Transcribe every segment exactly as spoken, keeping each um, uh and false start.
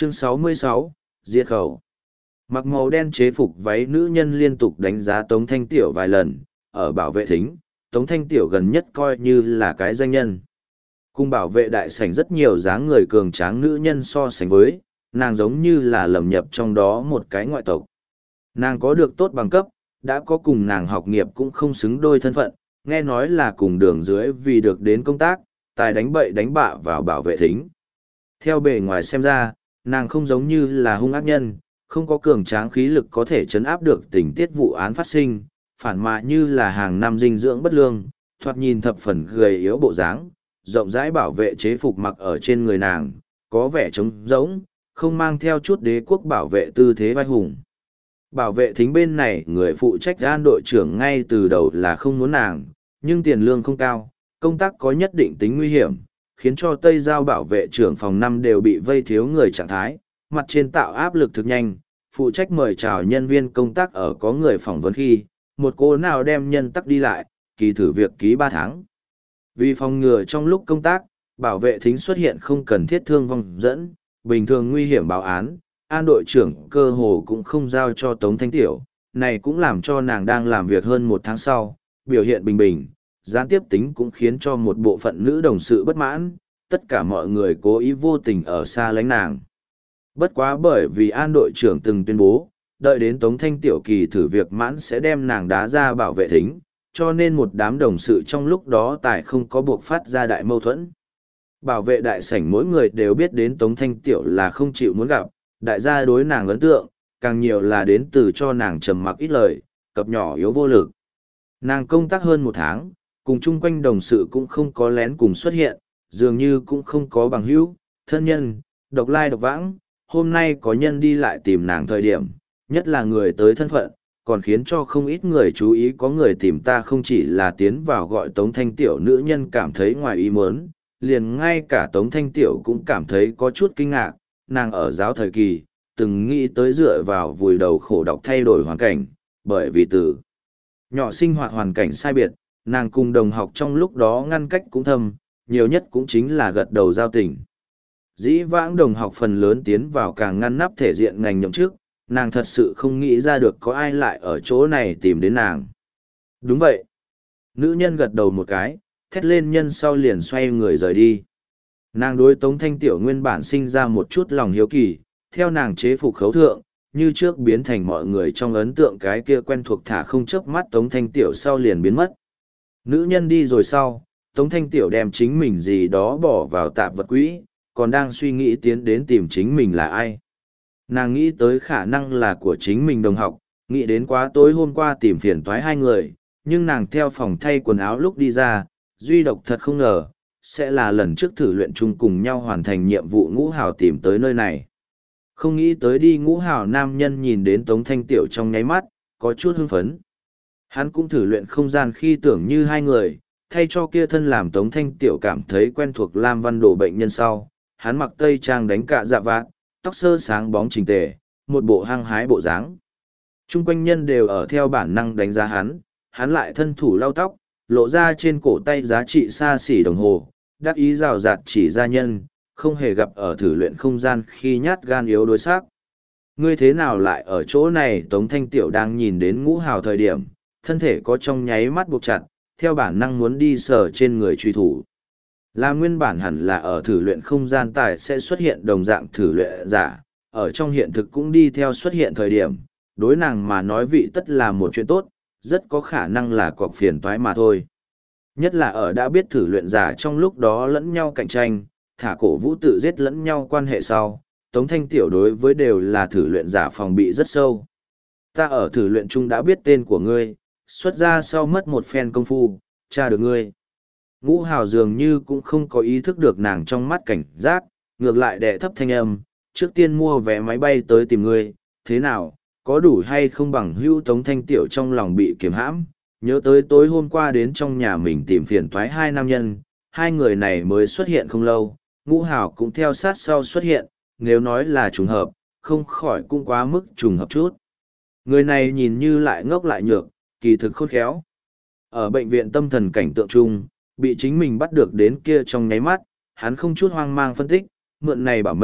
Chương sáu mươi sáu, Diệt khẩu. Mặc màu đen chế phục váy nữ nhân liên tục đánh giá Tống Thanh Tiểu vài lần, ở bảo vệ thính, Tống Thanh Tiểu gần nhất coi như là cái danh nhân. Cùng bảo vệ đại sảnh rất nhiều dáng người cường tráng nữ nhân so sánh với, nàng giống như là lầm nhập trong đó một cái ngoại tộc. Nàng có được tốt bằng cấp, đã có cùng nàng học nghiệp cũng không xứng đôi thân phận, nghe nói là cùng đường dưới vì được đến công tác, tài đánh bậy đánh bạ vào bảo vệ thính. Theo bề ngoài xem ra, nàng không giống như là hung ác nhân, không có cường tráng khí lực có thể chấn áp được tình tiết vụ án phát sinh, phản mà như là hàng năm dinh dưỡng bất lương, thoạt nhìn thập phần gầy yếu bộ dáng, rộng rãi bảo vệ chế phục mặc ở trên người nàng, có vẻ trống rỗng, không mang theo chút đế quốc bảo vệ tư thế vai hùng. Bảo vệ thính bên này người phụ trách an đội trưởng ngay từ đầu là không muốn nàng, nhưng tiền lương không cao, công tác có nhất định tính nguy hiểm, khiến cho Tây Giao bảo vệ trưởng phòng năm đều bị vây thiếu người trạng thái, mặt trên tạo áp lực thực nhanh, phụ trách mời chào nhân viên công tác ở có người phỏng vấn khi, một cô nào đem nhân tắc đi lại, kỳ thử việc ký ba tháng. Vì phòng ngừa trong lúc công tác, bảo vệ thính xuất hiện không cần thiết thương vong dẫn, bình thường nguy hiểm báo án, an đội trưởng cơ hồ cũng không giao cho Tống Thanh Tiểu, này cũng làm cho nàng đang làm việc hơn một tháng sau, biểu hiện bình bình, gián tiếp tính cũng khiến cho một bộ phận nữ đồng sự bất mãn, tất cả mọi người cố ý vô tình ở xa lánh nàng. Bất quá bởi vì an đội trưởng từng tuyên bố, đợi đến Tống Thanh Tiểu kỳ thử việc mãn sẽ đem nàng đá ra bảo vệ thính, cho nên một đám đồng sự trong lúc đó tài không có buộc phát ra đại mâu thuẫn. Bảo vệ đại sảnh mỗi người đều biết đến Tống Thanh Tiểu là không chịu muốn gặp, đại gia đối nàng ấn tượng, càng nhiều là đến từ cho nàng trầm mặc ít lời, cập nhỏ yếu vô lực. Nàng công tác hơn một tháng, cùng chung quanh đồng sự cũng không có lén cùng xuất hiện, dường như cũng không có bằng hữu, thân nhân, độc lai độc vãng. Hôm nay có nhân đi lại tìm nàng thời điểm, nhất là người tới thân phận, còn khiến cho không ít người chú ý có người tìm ta không chỉ là tiến vào gọi Tống Thanh Tiểu nữ nhân cảm thấy ngoài ý muốn, liền ngay cả Tống Thanh Tiểu cũng cảm thấy có chút kinh ngạc, nàng ở giáo thời kỳ, từng nghĩ tới dựa vào vùi đầu khổ đọc thay đổi hoàn cảnh, bởi vì từ nhỏ sinh hoạt hoàn cảnh sai biệt, nàng cùng đồng học trong lúc đó ngăn cách cũng thâm, nhiều nhất cũng chính là gật đầu giao tình. Dĩ vãng đồng học phần lớn tiến vào càng ngăn nắp thể diện ngành nhậm chức, nàng thật sự không nghĩ ra được có ai lại ở chỗ này tìm đến nàng. Đúng vậy. Nữ nhân gật đầu một cái, thét lên nhân sau liền xoay người rời đi. Nàng đối Tống Thanh Tiểu nguyên bản sinh ra một chút lòng hiếu kỳ, theo nàng chế phục khấu thượng, như trước biến thành mọi người trong ấn tượng cái kia quen thuộc thả không chớp mắt Tống Thanh Tiểu sau liền biến mất. Nữ nhân đi rồi sau, Tống Thanh Tiểu đem chính mình gì đó bỏ vào tạp vật quỹ, còn đang suy nghĩ tiến đến tìm chính mình là ai. Nàng nghĩ tới khả năng là của chính mình đồng học, nghĩ đến quá tối hôm qua tìm phiền toái hai người, nhưng nàng theo phòng thay quần áo lúc đi ra, duy độc thật không ngờ, sẽ là lần trước thử luyện chung cùng nhau hoàn thành nhiệm vụ ngũ hào tìm tới nơi này. Không nghĩ tới đi ngũ hào nam nhân nhìn đến Tống Thanh Tiểu trong nháy mắt, có chút hưng phấn. Hắn cũng thử luyện không gian khi tưởng như hai người, thay cho kia thân làm Tống Thanh Tiểu cảm thấy quen thuộc Lam Văn Đồ bệnh nhân sau, hắn mặc tây trang đánh cạ dạ vạt, tóc sơ sáng bóng chỉnh tề, một bộ hăng hái bộ dáng. Trung quanh nhân đều ở theo bản năng đánh giá hắn, hắn lại thân thủ lau tóc, lộ ra trên cổ tay giá trị xa xỉ đồng hồ, đắc ý rào rạt chỉ ra nhân, không hề gặp ở thử luyện không gian khi nhát gan yếu đối xác. Ngươi thế nào lại ở chỗ này? Tống Thanh Tiểu đang nhìn đến ngũ hào thời điểm, thân thể có trong nháy mắt buộc chặt, theo bản năng muốn đi sờ trên người truy thủ. Là nguyên bản hẳn là ở thử luyện không gian tài sẽ xuất hiện đồng dạng thử luyện giả, ở trong hiện thực cũng đi theo xuất hiện thời điểm, đối nàng mà nói vị tất là một chuyện tốt, rất có khả năng là cọc phiền toái mà thôi. Nhất là ở đã biết thử luyện giả trong lúc đó lẫn nhau cạnh tranh, thả cổ vũ tự giết lẫn nhau quan hệ sau, Tống Thanh Tiểu đối với đều là thử luyện giả phòng bị rất sâu. Ta ở thử luyện chung đã biết tên của ngươi, xuất ra sau mất một phen công phu, tra được ngươi. Ngũ hào dường như cũng không có ý thức được nàng trong mắt cảnh giác, ngược lại đè thấp thanh âm, trước tiên mua vé máy bay tới tìm ngươi, thế nào, có đủ hay không? Bằng hữu Tống Thanh Tiểu trong lòng bị kiềm hãm, nhớ tới tối hôm qua đến trong nhà mình tìm phiền toái hai nam nhân, hai người này mới xuất hiện không lâu, ngũ hào cũng theo sát sau xuất hiện, nếu nói là trùng hợp, không khỏi cũng quá mức trùng hợp chút. Người này nhìn như lại ngốc lại nhược, kỳ thực khôn khéo. Ở bệnh viện tâm thần cảnh tượng chung, bị chính mình bắt được đến kia trong nháy mắt, hắn không chút hoang mang phân tích, mượn này bảo mệnh,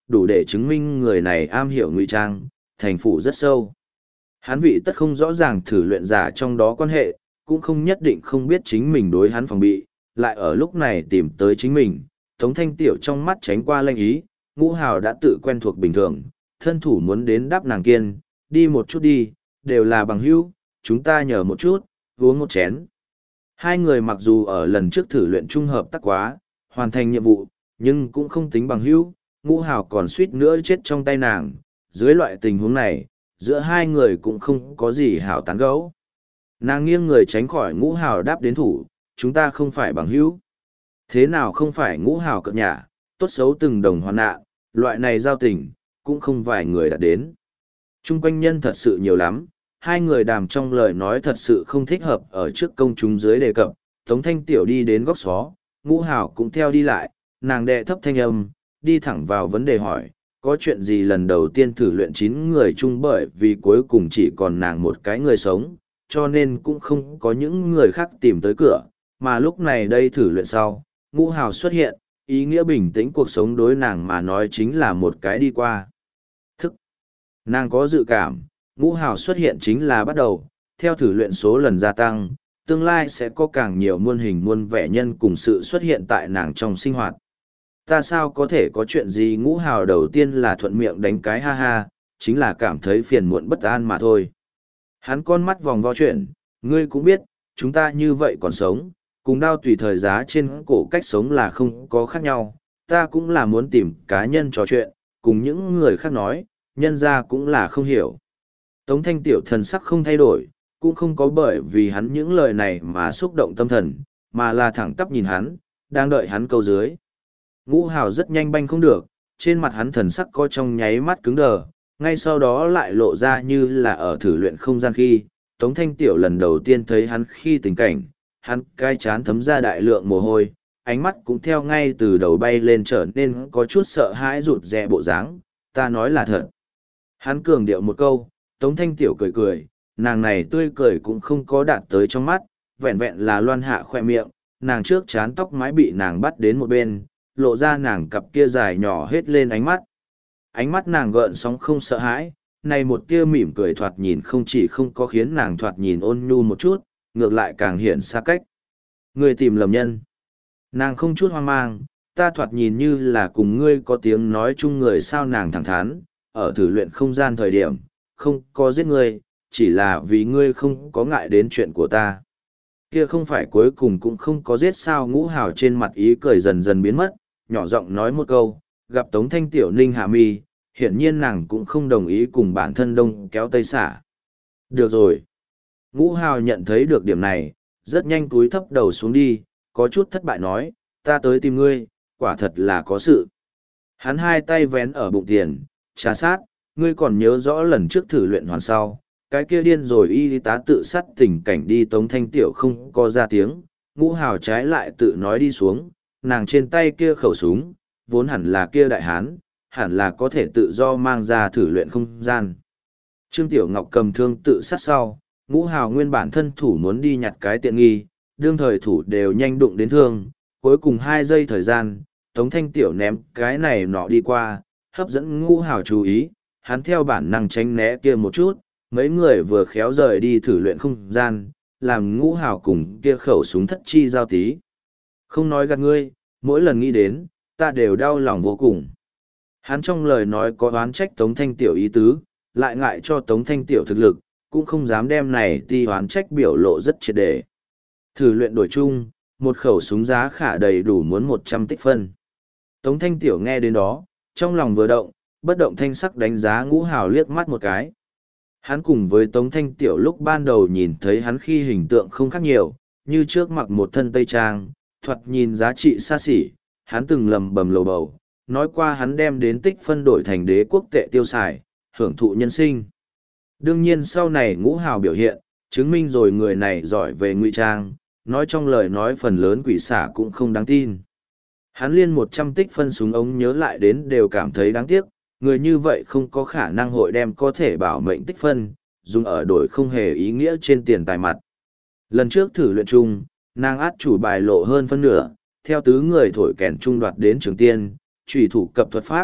đủ để chứng minh người này am hiểu ngụy trang, thành phủ rất sâu. Hắn vị tất không rõ ràng thử luyện giả trong đó quan hệ, cũng không nhất định không biết chính mình đối hắn phòng bị, lại ở lúc này tìm tới chính mình. Tống Thanh Tiểu trong mắt tránh qua lanh ý, Ngũ Hào đã tự quen thuộc bình thường, thân thủ muốn đến đáp nàng kiên, đi một chút đi, đều là bằng hữu, chúng ta nhờ một chút, uống một chén. Hai người mặc dù ở lần trước thử luyện trung hợp tác quá, hoàn thành nhiệm vụ, nhưng cũng không tính bằng hữu, Ngũ Hào còn suýt nữa chết trong tay nàng, dưới loại tình huống này, giữa hai người cũng không có gì hảo tán gẫu. Nàng nghiêng người tránh khỏi Ngũ Hào đáp đến thủ, chúng ta không phải bằng hữu. Thế nào không phải Ngũ Hào cợt nhả, tốt xấu từng đồng hoàn nạn, loại này giao tình, cũng không vài người đã đến. Trung quanh nhân thật sự nhiều lắm, hai người đàm trong lời nói thật sự không thích hợp ở trước công chúng dưới đề cập. Tống Thanh Tiểu đi đến góc xó, Ngũ Hào cũng theo đi lại, nàng đệ thấp thanh âm, đi thẳng vào vấn đề hỏi, có chuyện gì lần đầu tiên thử luyện chín người chung, bởi vì cuối cùng chỉ còn nàng một cái người sống, cho nên cũng không có những người khác tìm tới cửa, mà lúc này đây thử luyện sau, Ngũ Hào xuất hiện, ý nghĩa bình tĩnh cuộc sống đối nàng mà nói chính là một cái đi qua. Thức. Nàng có dự cảm, Ngũ Hào xuất hiện chính là bắt đầu, theo thử luyện số lần gia tăng, tương lai sẽ có càng nhiều muôn hình muôn vẻ nhân cùng sự xuất hiện tại nàng trong sinh hoạt. Ta sao có thể có chuyện gì? Ngũ Hào đầu tiên là thuận miệng đánh cái ha ha, chính là cảm thấy phiền muộn bất an mà thôi. Hắn con mắt vòng vo chuyện, ngươi cũng biết, chúng ta như vậy còn sống, cùng đao tùy thời giá trên cổ cách sống là không có khác nhau, ta cũng là muốn tìm cá nhân trò chuyện, cùng những người khác nói, nhân ra cũng là không hiểu. Tống Thanh Tiểu thần sắc không thay đổi, cũng không có bởi vì hắn những lời này mà xúc động tâm thần, mà là thẳng tắp nhìn hắn, đang đợi hắn câu dưới. Ngũ Hào rất nhanh banh không được, trên mặt hắn thần sắc có trong nháy mắt cứng đờ, ngay sau đó lại lộ ra như là ở thử luyện không gian khi, Tống Thanh Tiểu lần đầu tiên thấy hắn khi tình cảnh, hắn cai chán thấm ra đại lượng mồ hôi, ánh mắt cũng theo ngay từ đầu bay lên trở nên có chút sợ hãi rụt rè bộ dáng, ta nói là thật. Hắn cường điệu một câu, Tống Thanh Tiểu cười cười, nàng này tươi cười cũng không có đạt tới trong mắt, vẹn vẹn là loan hạ khoe miệng, nàng trước chán tóc mái bị nàng bắt đến một bên, lộ ra nàng cặp kia dài nhỏ hết lên ánh mắt. Ánh mắt nàng gợn sóng không sợ hãi, này một tia mỉm cười thoạt nhìn không chỉ không có khiến nàng thoạt nhìn ôn nhu một chút, ngược lại càng hiện xa cách. Ngươi tìm lầm nhân. Nàng không chút hoang mang, ta thoạt nhìn như là cùng ngươi có tiếng nói chung người sao. Nàng thẳng thắn, ở thử luyện không gian thời điểm, không có giết ngươi, chỉ là vì ngươi không có ngại đến chuyện của ta. Kia không phải cuối cùng cũng không có giết sao? Ngũ Hào trên mặt ý cười dần dần biến mất, nhỏ giọng nói một câu, gặp Tống Thanh Tiểu ninh hạ mi, hiển nhiên nàng cũng không đồng ý cùng bản thân đông kéo tây xả. Được rồi. Ngũ Hào nhận thấy được điểm này, rất nhanh cúi thấp đầu xuống đi, có chút thất bại nói, ta tới tìm ngươi, quả thật là có sự. Hắn hai tay vén ở bụng tiền, trà sát, ngươi còn nhớ rõ lần trước thử luyện hoàn sau, cái kia điên rồi y tá tự sát tình cảnh đi. Tống Thanh Tiểu không có ra tiếng, Ngũ Hào trái lại tự nói đi xuống, nàng trên tay kia khẩu súng, vốn hẳn là kia đại hán, hẳn là có thể tự do mang ra thử luyện không gian. Trương Tiểu Ngọc cầm thương tự sát sau, Ngũ Hào nguyên bản thân thủ muốn đi nhặt cái tiện nghi, đương thời thủ đều nhanh đụng đến thương, cuối cùng hai giây thời gian, Tống Thanh Tiểu ném cái này nọ đi qua, hấp dẫn Ngũ Hào chú ý, hắn theo bản năng tránh né kia một chút, mấy người vừa khéo rời đi thử luyện không gian, làm Ngũ Hào cùng kia khẩu súng thất chi giao tí. Không nói gạt ngươi, mỗi lần nghĩ đến, ta đều đau lòng vô cùng. Hắn trong lời nói có oán trách Tống Thanh Tiểu ý tứ, lại ngại cho Tống Thanh Tiểu thực lực, cũng không dám đem này ti oán trách biểu lộ rất triệt để. Thử luyện đổi chung, một khẩu súng giá khả đầy đủ muốn một trăm tích phân. Tống Thanh Tiểu nghe đến đó, trong lòng vừa động, bất động thanh sắc đánh giá Ngũ Hào liếc mắt một cái. Hắn cùng với Tống Thanh Tiểu lúc ban đầu nhìn thấy hắn khi hình tượng không khác nhiều, như trước mặc một thân tây trang, thoạt nhìn giá trị xa xỉ, hắn từng lầm bầm lầu bầu, nói qua hắn đem đến tích phân đổi thành đế quốc tệ tiêu xài, hưởng thụ nhân sinh. Đương nhiên sau này Ngũ Hào biểu hiện, chứng minh rồi người này giỏi về ngụy trang, nói trong lời nói phần lớn quỷ xả cũng không đáng tin. Hắn liên một trăm tích phân súng ống nhớ lại đến đều cảm thấy đáng tiếc, người như vậy không có khả năng hội đem có thể bảo mệnh tích phân, dùng ở đổi không hề ý nghĩa trên tiền tài mặt. Lần trước thử luyện chung, nàng át chủ bài lộ hơn phân nửa, theo tứ người thổi kèn trung đoạt đến trường tiên, trùy thủ cập thuật pháp,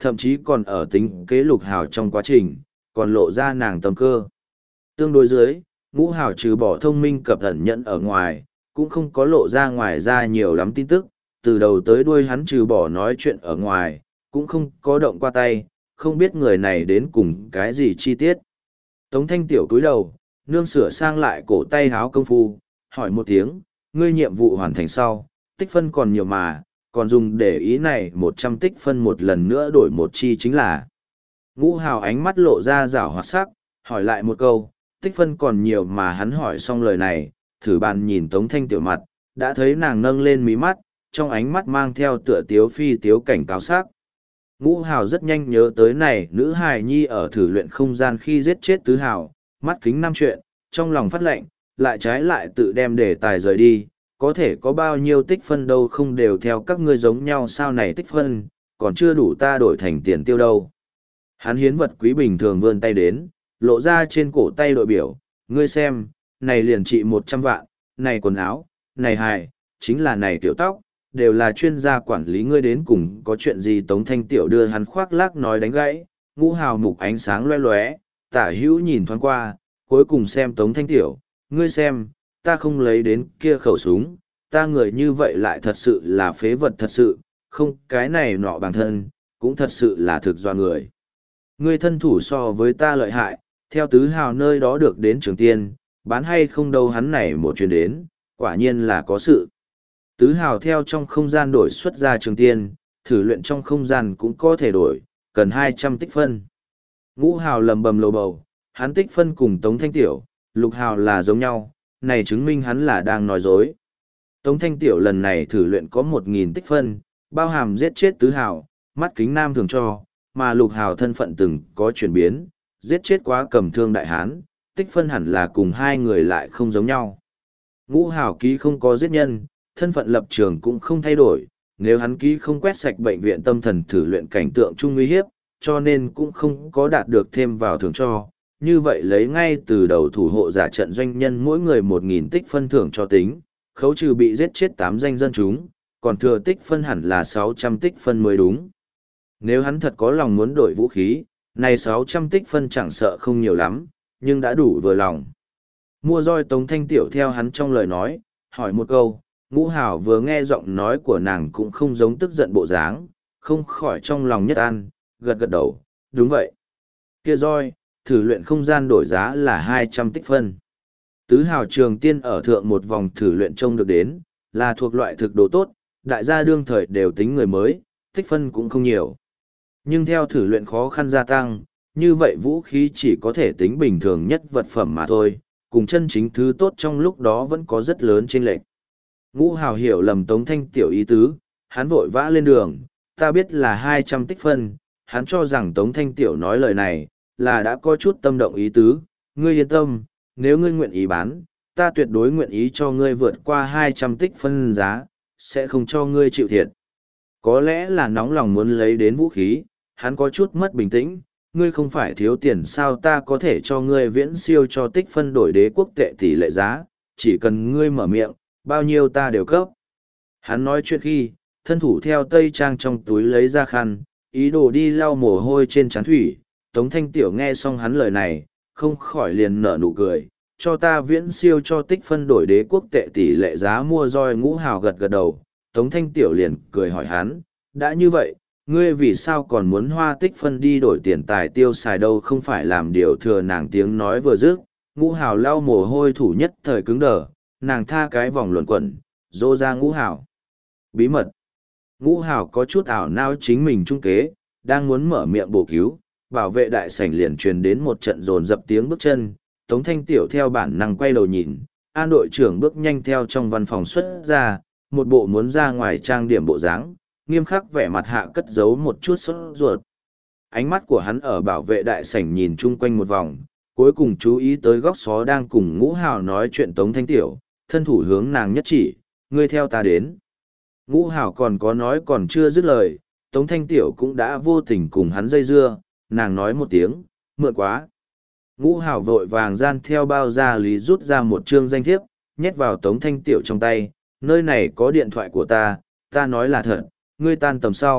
thậm chí còn ở tính kế Lục Hào trong quá trình, còn lộ ra nàng tâm cơ. Tương đối dưới, Ngũ Hào trừ bỏ thông minh cập ẩn nhận ở ngoài, cũng không có lộ ra ngoài ra nhiều lắm tin tức, từ đầu tới đuôi hắn trừ bỏ nói chuyện ở ngoài, cũng không có động qua tay, không biết người này đến cùng cái gì chi tiết. Tống Thanh Tiểu cúi đầu, nương sửa sang lại cổ tay háo công phu, hỏi một tiếng, ngươi nhiệm vụ hoàn thành sau, tích phân còn nhiều mà, còn dùng để ý này một trăm tích phân một lần nữa đổi một chi chính là. Ngũ Hào ánh mắt lộ ra rảo hoạt sắc, hỏi lại một câu, tích phân còn nhiều mà hắn hỏi xong lời này, thử bàn nhìn Tống Thanh Tiểu mặt, đã thấy nàng nâng lên mí mắt, trong ánh mắt mang theo tựa tiếu phi tiếu cảnh cáo sắc. Ngũ Hào rất nhanh nhớ tới này nữ hài nhi ở thử luyện không gian khi giết chết Tứ Hào, mắt kính năm chuyện, trong lòng phát lệnh, lại trái lại tự đem đề tài rời đi, có thể có bao nhiêu tích phân đâu không đều theo các ngươi giống nhau sao này tích phân, còn chưa đủ ta đổi thành tiền tiêu đâu. Hắn hiến vật quý bình thường vươn tay đến, lộ ra trên cổ tay đội biểu, ngươi xem, này liền trị một trăm vạn, này quần áo, này hài, chính là này tiểu tóc, đều là chuyên gia quản lý ngươi đến cùng có chuyện gì. Tống Thanh Tiểu đưa hắn khoác lác nói đánh gãy, Ngũ Hào mục ánh sáng loe loé, tả hữu nhìn thoáng qua, cuối cùng xem Tống Thanh Tiểu, ngươi xem, ta không lấy đến kia khẩu súng, ta người như vậy lại thật sự là phế vật thật sự, không cái này nọ bản thân, cũng thật sự là thực do người. Ngươi thân thủ so với ta lợi hại, theo Tứ Hào nơi đó được đến Trường Tiên, bán hay không đâu hắn này một chuyến đến, quả nhiên là có sự. Tứ Hào theo trong không gian đổi xuất ra Trường Tiên, thử luyện trong không gian cũng có thể đổi, cần hai trăm tích phân. Ngũ Hào lầm bầm lầu bầu, hắn tích phân cùng Tống Thanh Tiểu, Lục Hào là giống nhau, này chứng minh hắn là đang nói dối. Tống Thanh Tiểu lần này thử luyện có một nghìn tích phân, bao hàm giết chết Tứ Hào, mắt kính nam thường cho, mà Lục Hào thân phận từng có chuyển biến, giết chết quá cầm thương đại hán, tích phân hẳn là cùng hai người lại không giống nhau. Ngũ Hào ký không có giết nhân, thân phận lập trường cũng không thay đổi, nếu hắn ký không quét sạch bệnh viện tâm thần thử luyện cảnh tượng chung uy hiếp, cho nên cũng không có đạt được thêm vào thưởng cho. Như vậy lấy ngay từ đầu thủ hộ giả trận doanh nhân mỗi người một nghìn tích phân thưởng cho tính, khấu trừ bị giết chết tám danh dân chúng, còn thừa tích phân hẳn là sáu trăm tích phân mới đúng. Nếu hắn thật có lòng muốn đổi vũ khí, này sáu trăm tích phân chẳng sợ không nhiều lắm, nhưng đã đủ vừa lòng. Mua roi Tống Thanh Tiểu theo hắn trong lời nói, hỏi một câu, Ngũ Hào vừa nghe giọng nói của nàng cũng không giống tức giận bộ dáng, không khỏi trong lòng nhất an, gật gật đầu, đúng vậy. Kia roi, thử luyện không gian đổi giá là hai trăm tích phân. Tứ Hào Trường Tiên ở thượng một vòng thử luyện trông được đến, là thuộc loại thực đồ tốt, đại gia đương thời đều tính người mới, tích phân cũng không nhiều. Nhưng theo thử luyện khó khăn gia tăng, như vậy vũ khí chỉ có thể tính bình thường nhất vật phẩm mà thôi, cùng chân chính thứ tốt trong lúc đó vẫn có rất lớn chênh lệch. Ngũ Hào hiểu lầm Tống Thanh Tiểu ý tứ, hắn vội vã lên đường, ta biết là hai trăm tích phân, hắn cho rằng Tống Thanh Tiểu nói lời này, là đã có chút tâm động ý tứ, ngươi yên tâm, nếu ngươi nguyện ý bán, ta tuyệt đối nguyện ý cho ngươi vượt qua hai trăm tích phân giá, sẽ không cho ngươi chịu thiệt. Có lẽ là nóng lòng muốn lấy đến vũ khí, hắn có chút mất bình tĩnh, ngươi không phải thiếu tiền sao ta có thể cho ngươi viễn siêu cho tích phân đổi đế quốc tệ tỷ lệ giá, chỉ cần ngươi mở miệng, bao nhiêu ta đều cấp. Hắn nói chuyện khi, thân thủ theo tây trang trong túi lấy ra khăn, ý đồ đi lau mồ hôi trên trán thủy. Tống Thanh Tiểu nghe xong hắn lời này, không khỏi liền nở nụ cười, cho ta viễn siêu cho tích phân đổi đế quốc tệ tỷ lệ giá mua roi. Ngũ Hào gật gật đầu, Tống Thanh Tiểu liền cười hỏi hắn, đã như vậy, ngươi vì sao còn muốn hoa tích phân đi đổi tiền tài tiêu xài đâu không phải làm điều thừa. Nàng tiếng nói vừa dứt, Ngũ Hào lau mồ hôi thủ nhất thời cứng đờ, nàng tha cái vòng luẩn quẩn, dô ra Ngũ Hào. Bí mật. Ngũ Hào có chút ảo não chính mình trung kế, đang muốn mở miệng bổ cứu, bảo vệ đại sảnh liền truyền đến một trận dồn dập tiếng bước chân. Tống Thanh Tiểu theo bản năng quay đầu nhìn, An đội trưởng bước nhanh theo trong văn phòng xuất ra, một bộ muốn ra ngoài trang điểm bộ dáng, nghiêm khắc vẻ mặt hạ cất giấu một chút sốt ruột. Ánh mắt của hắn ở bảo vệ đại sảnh nhìn chung quanh một vòng, cuối cùng chú ý tới góc xó đang cùng Ngũ Hào nói chuyện Tống Thanh Tiểu, thân thủ hướng nàng nhất chỉ, ngươi theo ta đến. Ngũ Hào còn có nói còn chưa dứt lời, Tống Thanh Tiểu cũng đã vô tình cùng hắn dây dưa, nàng nói một tiếng, mượn quá. Ngũ Hào vội vàng gian theo bao ra lý rút ra một chương danh thiếp, nhét vào Tống Thanh Tiểu trong tay, nơi này có điện thoại của ta, ta nói là thật, ngươi tan tầm sau,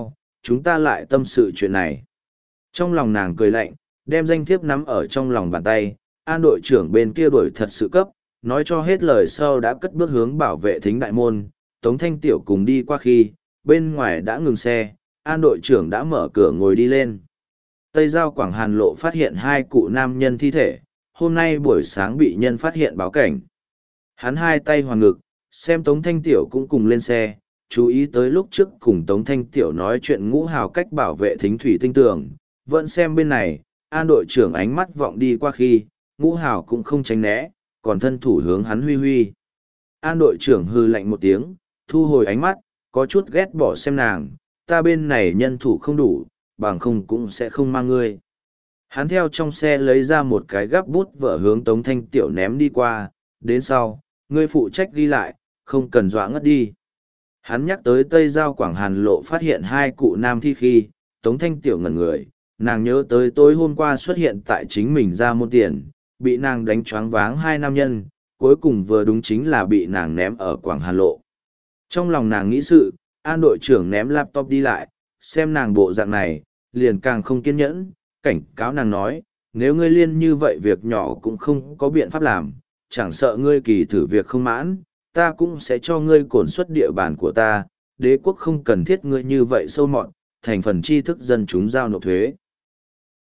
chúng ta lại tâm sự chuyện này. Trong lòng nàng cười lạnh, đem danh thiếp nắm ở trong lòng bàn tay, An đội trưởng bên kia đuổi thật sự cấp, nói cho hết lời sau đã cất bước hướng bảo vệ thính đại môn, Tống Thanh Tiểu cùng đi qua khi, bên ngoài đã ngừng xe, An đội trưởng đã mở cửa ngồi đi lên. Tây Giao Quảng Hàn Lộ phát hiện hai cụ nam nhân thi thể, hôm nay buổi sáng bị nhân phát hiện báo cảnh. Hắn hai tay hoàn ngực, xem Tống Thanh Tiểu cũng cùng lên xe, chú ý tới lúc trước cùng Tống Thanh Tiểu nói chuyện Ngũ Hào cách bảo vệ thính thủy tinh tường, vẫn xem bên này, An đội trưởng ánh mắt vọng đi qua khi, Ngũ Hào cũng không tránh né, còn thân thủ hướng hắn huy huy. An đội trưởng hư lạnh một tiếng, thu hồi ánh mắt, có chút ghét bỏ xem nàng, ta bên này nhân thủ không đủ, bằng không cũng sẽ không mang ngươi. Hắn theo trong xe lấy ra một cái gắp bút vở hướng Tống Thanh Tiểu ném đi qua, đến sau, ngươi phụ trách ghi lại, không cần dọa ngất đi. Hắn nhắc tới Tây Giao Quảng Hàn Lộ phát hiện hai cụ nam thi khi, Tống Thanh Tiểu ngẩn người, nàng nhớ tới tối hôm qua xuất hiện tại chính mình ra môn tiền, bị nàng đánh choáng váng hai nam nhân, cuối cùng vừa đúng chính là bị nàng ném ở Quảng Hàn Lộ. Trong lòng nàng nghĩ sự, An đội trưởng ném laptop đi lại, xem nàng bộ dạng này, liền càng không kiên nhẫn, cảnh cáo nàng nói, nếu ngươi liên như vậy việc nhỏ cũng không có biện pháp làm, chẳng sợ ngươi kỳ thử việc không mãn, ta cũng sẽ cho ngươi cổn suất địa bàn của ta, đế quốc không cần thiết ngươi như vậy sâu mọn, thành phần tri thức dân chúng giao nộp thuế.